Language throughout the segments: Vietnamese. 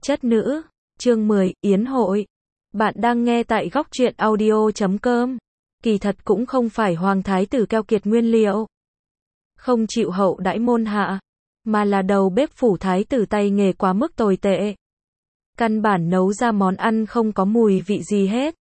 Chất nữ, chương 10, Yến hội. Bạn đang nghe tại góc truyện audio.com. Kỳ thật cũng không phải hoàng thái tử keo kiệt nguyên liệu, không chịu hậu đãi môn hạ, mà là đầu bếp phủ thái tử tay nghề quá mức tồi tệ. Căn bản nấu ra món ăn không có mùi vị gì hết.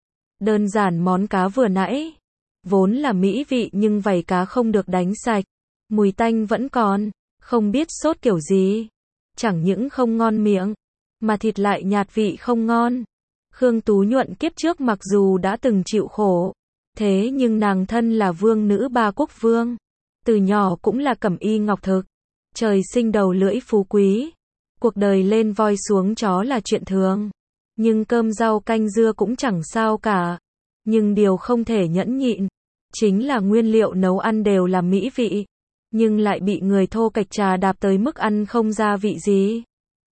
Đơn giản món cá vừa nãy, vốn là mỹ vị nhưng vảy cá không được đánh sạch, mùi tanh vẫn còn, không biết sốt kiểu gì. Chẳng những không ngon miệng, mà thịt lại nhạt vị không ngon. Khương Tú Nhuận kiếp trước mặc dù đã từng chịu khổ, thế nhưng nàng thân là vương nữ ba quốc vương, từ nhỏ cũng là cẩm y ngọc thực, trời sinh đầu lưỡi phú quý, cuộc đời lên voi xuống chó là chuyện thường, nhưng cơm rau canh dưa cũng chẳng sao cả. Nhưng điều không thể nhẫn nhịn, chính là nguyên liệu nấu ăn đều là mỹ vị, nhưng lại bị người thô kệch trà đạp tới mức ăn không ra vị gì.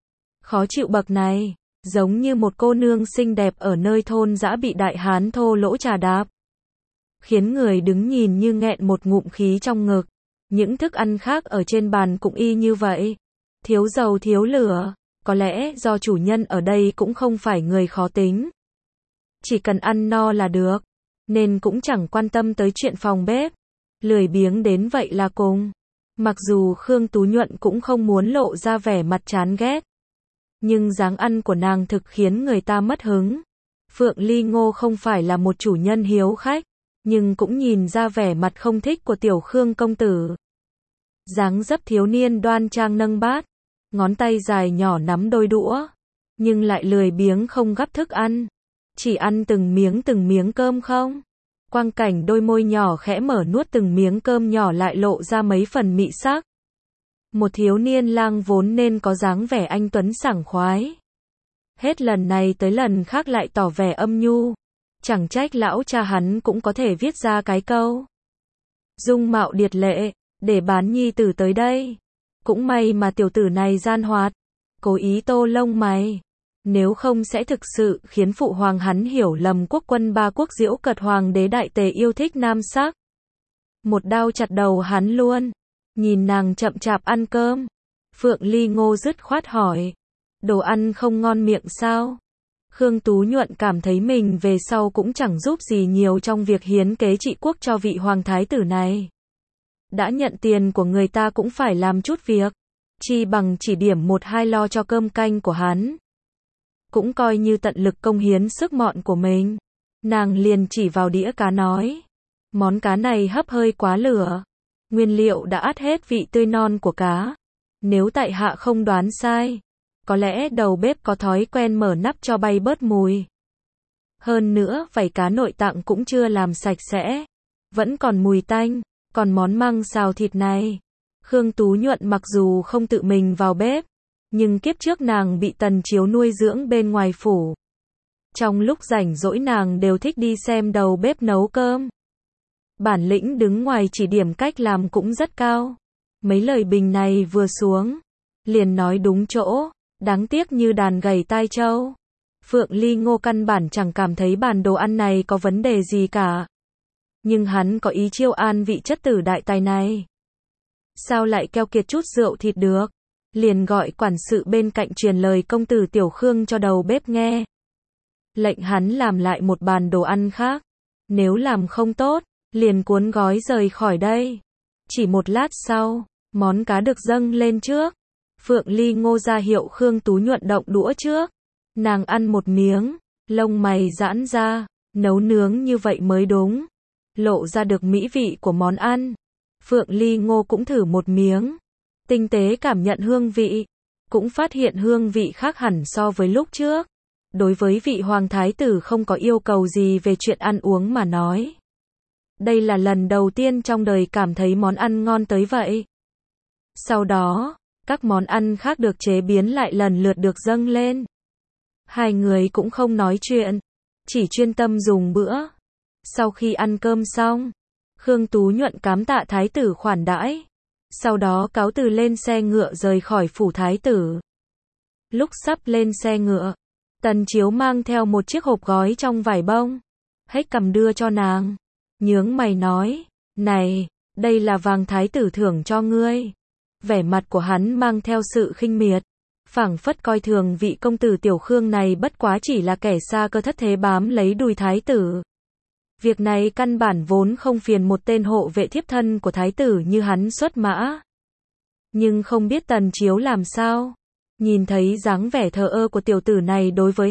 Khó chịu bậc này, giống như một cô nương xinh đẹp ở nơi thôn dã bị đại hán thô lỗ trà đạp, khiến người đứng nhìn như nghẹn một ngụm khí trong ngực. Những thức ăn khác ở trên bàn cũng y như vậy, thiếu dầu thiếu lửa, có lẽ do chủ nhân ở đây cũng không phải người khó tính, chỉ cần ăn no là được, nên cũng chẳng quan tâm tới chuyện phòng bếp, lười biếng đến vậy là cùng. Mặc dù Khương Tú Nhuận cũng không muốn lộ ra vẻ mặt chán ghét, nhưng dáng ăn của nàng thực khiến người ta mất hứng. Phượng Ly Ngô không phải là một chủ nhân hiếu khách, nhưng cũng nhìn ra vẻ mặt không thích của tiểu Khương công tử. Dáng dấp thiếu niên đoan trang nâng bát, ngón tay dài nhỏ nắm đôi đũa, nhưng lại lười biếng không gắp thức ăn, chỉ ăn từng miếng cơm không. Quang cảnh đôi môi nhỏ khẽ mở nuốt từng miếng cơm nhỏ lại lộ ra mấy phần mị sắc. Một thiếu niên lang vốn nên có dáng vẻ anh tuấn sảng khoái, hết lần này tới lần khác lại tỏ vẻ âm nhu. Chẳng trách lão cha hắn cũng có thể viết ra cái câu dung mạo điệt lệ, để bán nhi tử tới đây. Cũng may mà tiểu tử này gian hoạt, cố ý tô lông mày, nếu không sẽ thực sự khiến phụ hoàng hắn hiểu lầm quốc quân ba quốc Diễu Cật hoàng đế đại tề yêu thích nam sắc. Một đao chặt đầu hắn luôn. Nhìn nàng chậm chạp ăn cơm, Phượng Ly Ngô dứt khoát hỏi, đồ ăn không ngon miệng sao? Khương Tú Nhuận cảm thấy mình về sau cũng chẳng giúp gì nhiều trong việc hiến kế trị quốc cho vị hoàng thái tử này. Đã nhận tiền của người ta cũng phải làm chút việc, chi bằng chỉ điểm một hai lo cho cơm canh của hắn. Cũng coi như tận lực công hiến sức mọn của mình. Nàng liền chỉ vào đĩa cá nói, món cá này hấp hơi quá lửa, nguyên liệu đã át hết vị tươi non của cá. Nếu tại hạ không đoán sai, có lẽ đầu bếp có thói quen mở nắp cho bay bớt mùi. Hơn nữa, vảy cá nội tạng cũng chưa làm sạch sẽ, vẫn còn mùi tanh. Còn món măng xào thịt này, Khương Tú Nhuận mặc dù không tự mình vào bếp, nhưng kiếp trước nàng bị Tần Chiếu nuôi dưỡng bên ngoài phủ. Trong lúc rảnh rỗi nàng đều thích đi xem đầu bếp nấu cơm. Bản lĩnh đứng ngoài chỉ điểm cách làm cũng rất cao. Mấy lời bình này vừa xuống, liền nói đúng chỗ, đáng tiếc như đàn gầy tai trâu. Phượng Ly Ngô căn bản chẳng cảm thấy bản đồ ăn này có vấn đề gì cả. Nhưng hắn có ý chiêu an vị chất tử đại tài này. Sao lại keo kiệt chút rượu thịt được? Liền gọi quản sự bên cạnh truyền lời công tử tiểu Khương cho đầu bếp nghe. Lệnh hắn làm lại một bàn đồ ăn khác. Nếu làm không tốt, liền cuốn gói rời khỏi đây. Chỉ một lát sau, món cá được dâng lên trước. Phượng Ly Ngô ra hiệu Khương Tú Nhuận động đũa trước. Nàng ăn một miếng, lông mày giãn ra, nấu nướng như vậy mới đúng. Lộ ra được mỹ vị của món ăn. Phượng Ly Ngô cũng thử một miếng, tinh tế cảm nhận hương vị, cũng phát hiện hương vị khác hẳn so với lúc trước. Đối với vị hoàng thái tử không có yêu cầu gì về chuyện ăn uống mà nói. Đây là lần đầu tiên trong đời cảm thấy món ăn ngon tới vậy. Sau đó, các món ăn khác được chế biến lại lần lượt được dâng lên. Hai người cũng không nói chuyện, chỉ chuyên tâm dùng bữa. Sau khi ăn cơm xong, Khương Tú Nhuận cám tạ thái tử khoản đãi, sau đó cáo từ lên xe ngựa rời khỏi phủ thái tử. Lúc sắp lên xe ngựa, Tần Chiếu mang theo một chiếc hộp gói trong vải bông, hếch cầm đưa cho nàng, nhướng mày nói, này, đây là vàng thái tử thưởng cho ngươi. Vẻ mặt của hắn mang theo sự khinh miệt, phảng phất coi thường vị công tử Tiểu Khương này bất quá chỉ là kẻ xa cơ thất thế bám lấy đùi thái tử. Việc này căn bản vốn không phiền một tên hộ vệ thiếp thân của thái tử như hắn xuất mã. Nhưng không biết Tần Chiếu làm sao, nhìn thấy dáng vẻ thờ ơ của tiểu tử này đối với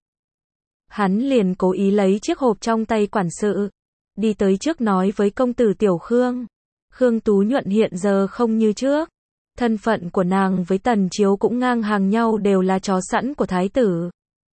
hắn liền cố ý lấy chiếc hộp trong tay quản sự, đi tới trước nói với công tử Tiểu Khương. Khương Tú Nhuận hiện giờ không như trước, thân phận của nàng với Tần Chiếu cũng ngang hàng nhau, đều là chó sẵn của thái tử.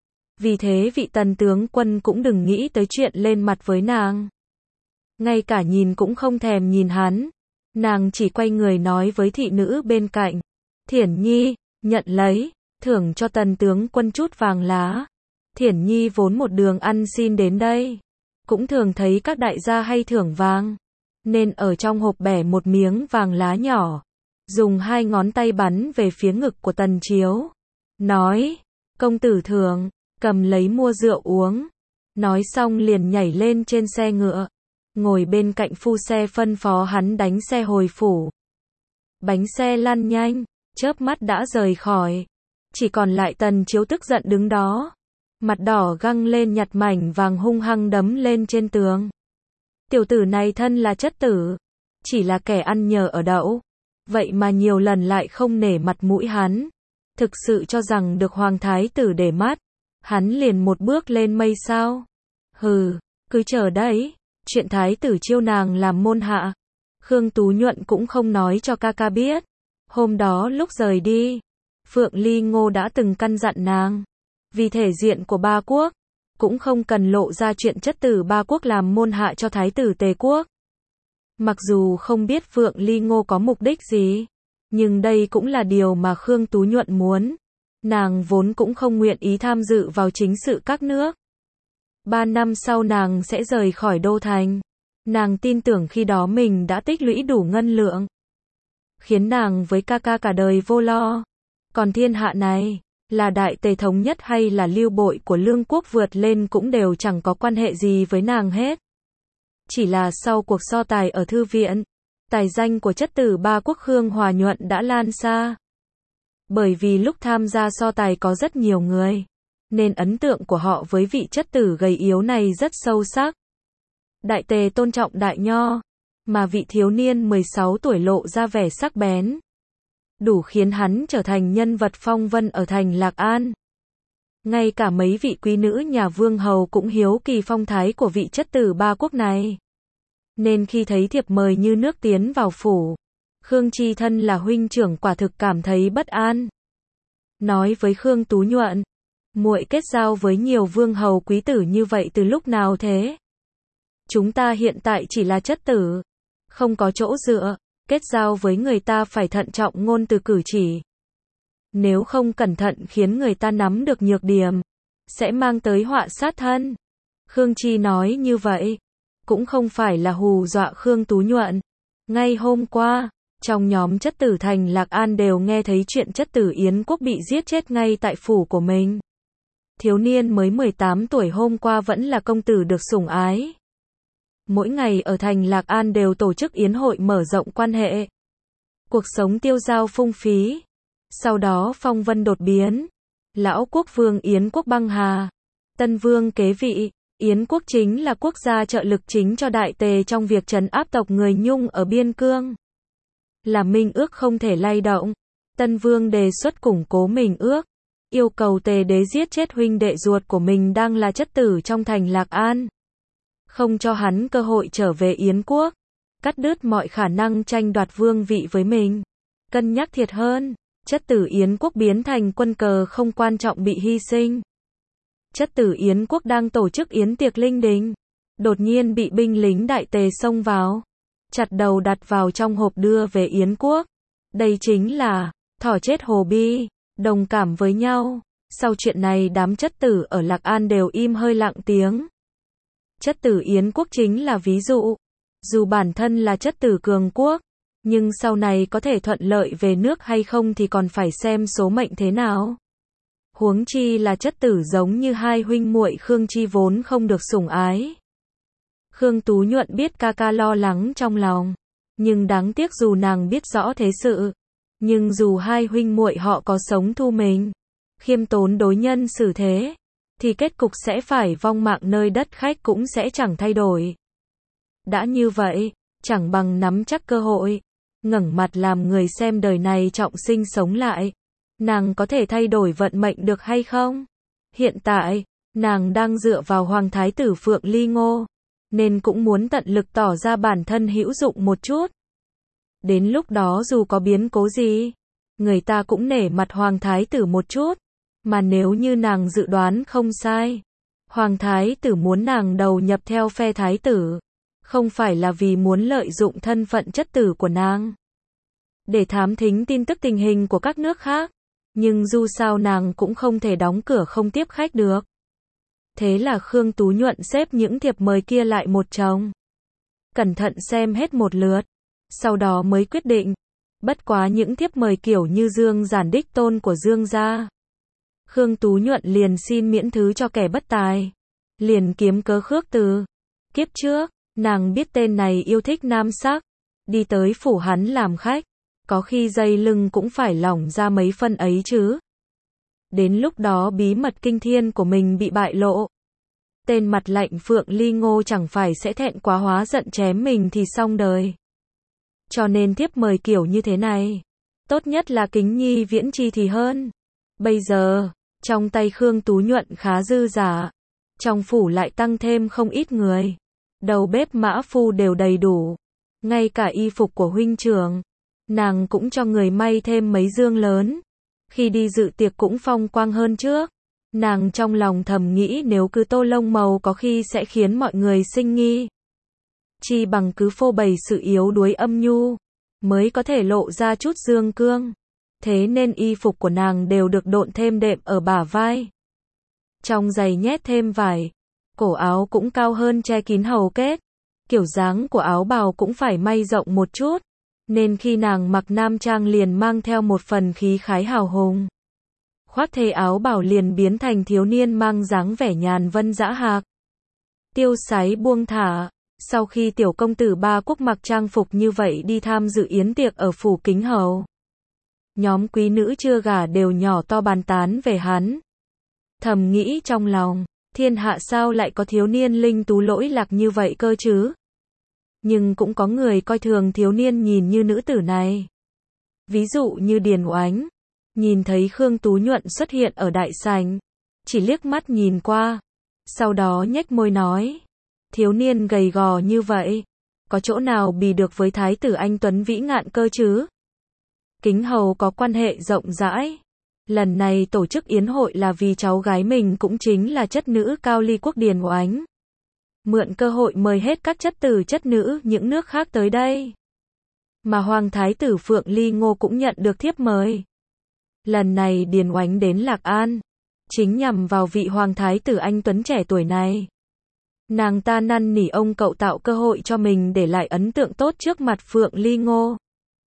Vì thế vị Tần tướng quân cũng đừng nghĩ tới chuyện lên mặt với nàng. Ngay cả nhìn cũng không thèm nhìn hắn. Nàng chỉ quay người nói với thị nữ bên cạnh. Thiển Nhi, nhận lấy, thưởng cho Tần tướng quân chút vàng lá. Thiển Nhi vốn một đường ăn xin đến đây, cũng thường thấy các đại gia hay thưởng vàng, nên ở trong hộp bẻ một miếng vàng lá nhỏ, dùng 2 ngón tay bắn về phía ngực của Tần Chiếu. Nói, công tử thưởng, cầm lấy mua rượu uống. Nói xong liền nhảy lên trên xe ngựa, ngồi bên cạnh phu xe phân phó hắn đánh xe hồi phủ. Bánh xe lăn nhanh, chớp mắt đã rời khỏi. Chỉ còn lại Tần Chiếu tức giận đứng đó, mặt đỏ găng lên nhặt mảnh vàng hung hăng đấm lên trên tường. Tiểu tử này thân là chất tử, chỉ là kẻ ăn nhờ ở đậu, vậy mà nhiều lần lại không nể mặt mũi hắn. Thực sự cho rằng được hoàng thái tử để mắt, hắn liền một bước lên mây sao? Hừ, cứ chờ đấy, chuyện thái tử chiêu nàng làm môn hạ. Khương Tú Nhuận cũng không nói cho ca ca biết. Hôm đó lúc rời đi, Phượng Ly Ngô đã từng căn dặn nàng, vì thể diện của ba quốc, cũng không cần lộ ra chuyện chất tử ba quốc làm môn hạ cho thái tử Tề quốc. Mặc dù không biết Phượng Ly Ngô có mục đích gì, nhưng đây cũng là điều mà Khương Tú Nhuận muốn. Nàng vốn cũng không nguyện ý tham dự vào chính sự các nước. 3 năm sau nàng sẽ rời khỏi đô thành. Nàng tin tưởng khi đó mình đã tích lũy đủ ngân lượng, khiến nàng với ca ca cả đời vô lo. Còn thiên hạ này, là Đại Tề thống nhất hay là lưu bội của Lương quốc vượt lên cũng đều chẳng có quan hệ gì với nàng hết. Chỉ là sau cuộc so tài ở thư viện, tài danh của chất tử ba quốc Khương Hòa Nhuận đã lan xa. Bởi vì lúc tham gia so tài có rất nhiều người, nên ấn tượng của họ với vị chất tử gầy yếu này rất sâu sắc. Đại Tề tôn trọng đại nho, mà vị thiếu niên 16 tuổi lộ ra vẻ sắc bén, đủ khiến hắn trở thành nhân vật phong vân ở thành Lạc An. Ngay cả mấy vị quý nữ nhà vương hầu cũng hiếu kỳ phong thái của vị chất tử ba quốc này. Nên khi thấy thiệp mời như nước tiến vào phủ, Khương Chi thân là huynh trưởng quả thực cảm thấy bất an. Nói với Khương Tú Nhuận, muội kết giao với nhiều vương hầu quý tử như vậy từ lúc nào thế? Chúng ta hiện tại chỉ là chất tử, không có chỗ dựa, kết giao với người ta phải thận trọng ngôn từ cử chỉ. Nếu không cẩn thận khiến người ta nắm được nhược điểm, sẽ mang tới họa sát thân. Khương Chi nói như vậy, cũng không phải là hù dọa Khương Tú Nhuận. Ngay hôm qua, trong nhóm chất tử thành Lạc An đều nghe thấy chuyện chất tử Yến Quốc bị giết chết ngay tại phủ của mình. Thiếu niên mới 18 tuổi hôm qua vẫn là công tử được sủng ái. Mỗi ngày ở thành Lạc An đều tổ chức yến hội mở rộng quan hệ. Cuộc sống tiêu dao phung phí. Sau đó phong vân đột biến. Lão quốc vương Yến Quốc băng hà. Tân vương kế vị. Yến Quốc chính là quốc gia trợ lực chính cho Đại Tề trong việc trấn áp tộc người Nhung ở biên cương. Là minh ước không thể lay động. Tân vương đề xuất củng cố minh ước, yêu cầu Tề đế giết chết huynh đệ ruột của mình đang là chất tử trong thành Lạc An, không cho hắn cơ hội trở về Yến Quốc, cắt đứt mọi khả năng tranh đoạt vương vị với mình. Cân nhắc thiệt hơn, chất tử Yến Quốc biến thành quân cờ không quan trọng bị hy sinh. Chất tử Yến Quốc đang tổ chức yến tiệc linh đình, đột nhiên bị binh lính Đại Tề xông vào, chặt đầu đặt vào trong hộp đưa về Yến Quốc. Đây chính là thỏ chết hồ bi, đồng cảm với nhau. Sau chuyện này đám chất tử ở Lạc An đều im hơi lặng tiếng. Chất tử Yến Quốc chính là ví dụ. Dù bản thân là chất tử cường quốc, nhưng sau này có thể thuận lợi về nước hay không thì còn phải xem số mệnh thế nào. Huống chi là chất tử giống như hai huynh muội Khương Chi vốn không được sủng ái. Khương Tú Nhuận biết ca ca lo lắng trong lòng, nhưng đáng tiếc dù nàng biết rõ thế sự, Nhưng dù hai huynh muội họ có sống thu mình, khiêm tốn đối nhân xử thế, thì kết cục sẽ phải vong mạng nơi đất khách cũng sẽ chẳng thay đổi. Đã như vậy, chẳng bằng nắm chắc cơ hội, ngẩng mặt làm người xem đời này trọng sinh sống lại. Nàng có thể thay đổi vận mệnh được hay không? Hiện tại, nàng đang dựa vào Hoàng Thái tử Phượng Ly Ngô, nên cũng muốn tận lực tỏ ra bản thân hữu dụng một chút. Đến lúc đó dù có biến cố gì, người ta cũng nể mặt Hoàng Thái tử một chút. Mà nếu như nàng dự đoán không sai, Hoàng Thái tử muốn nàng đầu nhập theo phe Thái tử, không phải là vì muốn lợi dụng thân phận chất tử của nàng để thám thính tin tức tình hình của các nước khác. Nhưng dù sao nàng cũng không thể đóng cửa không tiếp khách được. Thế là Khương Tú Nhuận xếp những thiệp mời kia lại một chồng, cẩn thận xem hết một lượt, sau đó mới quyết định. Bất quá những thiếp mời kiểu như Dương Giản đích tôn của Dương gia, Khương Tú Nhuận liền xin miễn thứ cho kẻ bất tài, liền kiếm cớ khước từ. Kiếp trước, nàng biết tên này yêu thích nam sắc, đi tới phủ hắn làm khách, có khi dây lưng cũng phải lỏng ra mấy phân ấy chứ. Đến lúc đó bí mật kinh thiên của mình bị bại lộ, tên mặt lạnh Phượng Ly Ngô chẳng phải sẽ thẹn quá hóa giận chém mình thì xong đời. Cho nên thiếp mời kiểu như thế này, tốt nhất là kính nhi viễn chi thì hơn. Bây giờ, trong tay Khương Tú Nhuận khá dư giả, trong phủ lại tăng thêm không ít người, đầu bếp mã phu đều đầy đủ, ngay cả y phục của huynh trưởng, nàng cũng cho người may thêm mấy dương lớn. Khi đi dự tiệc cũng phong quang hơn trước. Nàng trong lòng thầm nghĩ nếu cứ tô lông màu có khi sẽ khiến mọi người sinh nghi. Chi bằng cứ phô bày sự yếu đuối âm nhu, mới có thể lộ ra chút dương cương. Thế nên y phục của nàng đều được độn thêm đệm ở bả vai. Trong giày nhét thêm vải, cổ áo cũng cao hơn che kín hầu kết. Kiểu dáng của áo bào cũng phải may rộng một chút, nên khi nàng mặc nam trang liền mang theo một phần khí khái hào hùng. Khoác thế áo bào liền biến thành thiếu niên mang dáng vẻ nhàn vân dã hạc, tiêu sái buông thả. Sau khi tiểu công tử Ba Quốc mặc trang phục như vậy đi tham dự yến tiệc ở phủ Kính Hầu, nhóm quý nữ chưa gả đều nhỏ to bàn tán về hắn. Thầm nghĩ trong lòng, thiên hạ sao lại có thiếu niên linh tú lỗi lạc như vậy cơ chứ? Nhưng cũng có người coi thường thiếu niên nhìn như nữ tử này. Ví dụ như Điền Oánh, nhìn thấy Khương Tú Nhuận xuất hiện ở đại sảnh, chỉ liếc mắt nhìn qua, sau đó nhếch môi nói, thiếu niên gầy gò như vậy, có chỗ nào bì được với thái tử anh tuấn vĩ ngạn cơ chứ? Kính Hầu có quan hệ rộng rãi, lần này tổ chức yến hội là vì cháu gái mình cũng chính là chất nữ Cao Ly Quốc Điền Oánh. Mượn cơ hội mời hết các chất tử chất nữ những nước khác tới đây. Mà Hoàng Thái tử Phượng Ly Ngô cũng nhận được thiếp mời. Lần này Điền Oánh đến Lạc An, chính nhằm vào vị Hoàng Thái tử anh tuấn trẻ tuổi này. Nàng ta năn nỉ ông cậu tạo cơ hội cho mình để lại ấn tượng tốt trước mặt Phượng Ly Ngô.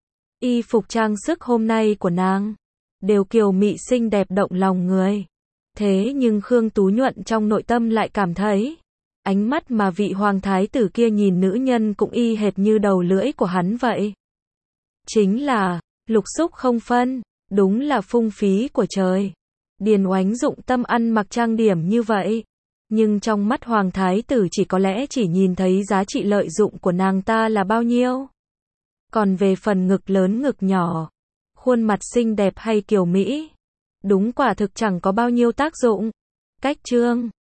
Y phục trang sức hôm nay của nàng đều kiều mị xinh đẹp động lòng người. Thế nhưng Khương Tú Nhuận trong nội tâm lại cảm thấy, ánh mắt mà vị hoàng thái tử kia nhìn nữ nhân cũng y hệt như đầu lưỡi của hắn vậy. Chính là lục xúc không phân, đúng là phung phí của trời. Điền Oánh dụng tâm ăn mặc trang điểm như vậy, nhưng trong mắt hoàng thái tử chỉ có lẽ chỉ nhìn thấy giá trị lợi dụng của nàng ta là bao nhiêu. Còn về phần ngực lớn ngực nhỏ, khuôn mặt xinh đẹp hay kiều mỹ, đúng quả thực chẳng có bao nhiêu tác dụng. Cách chương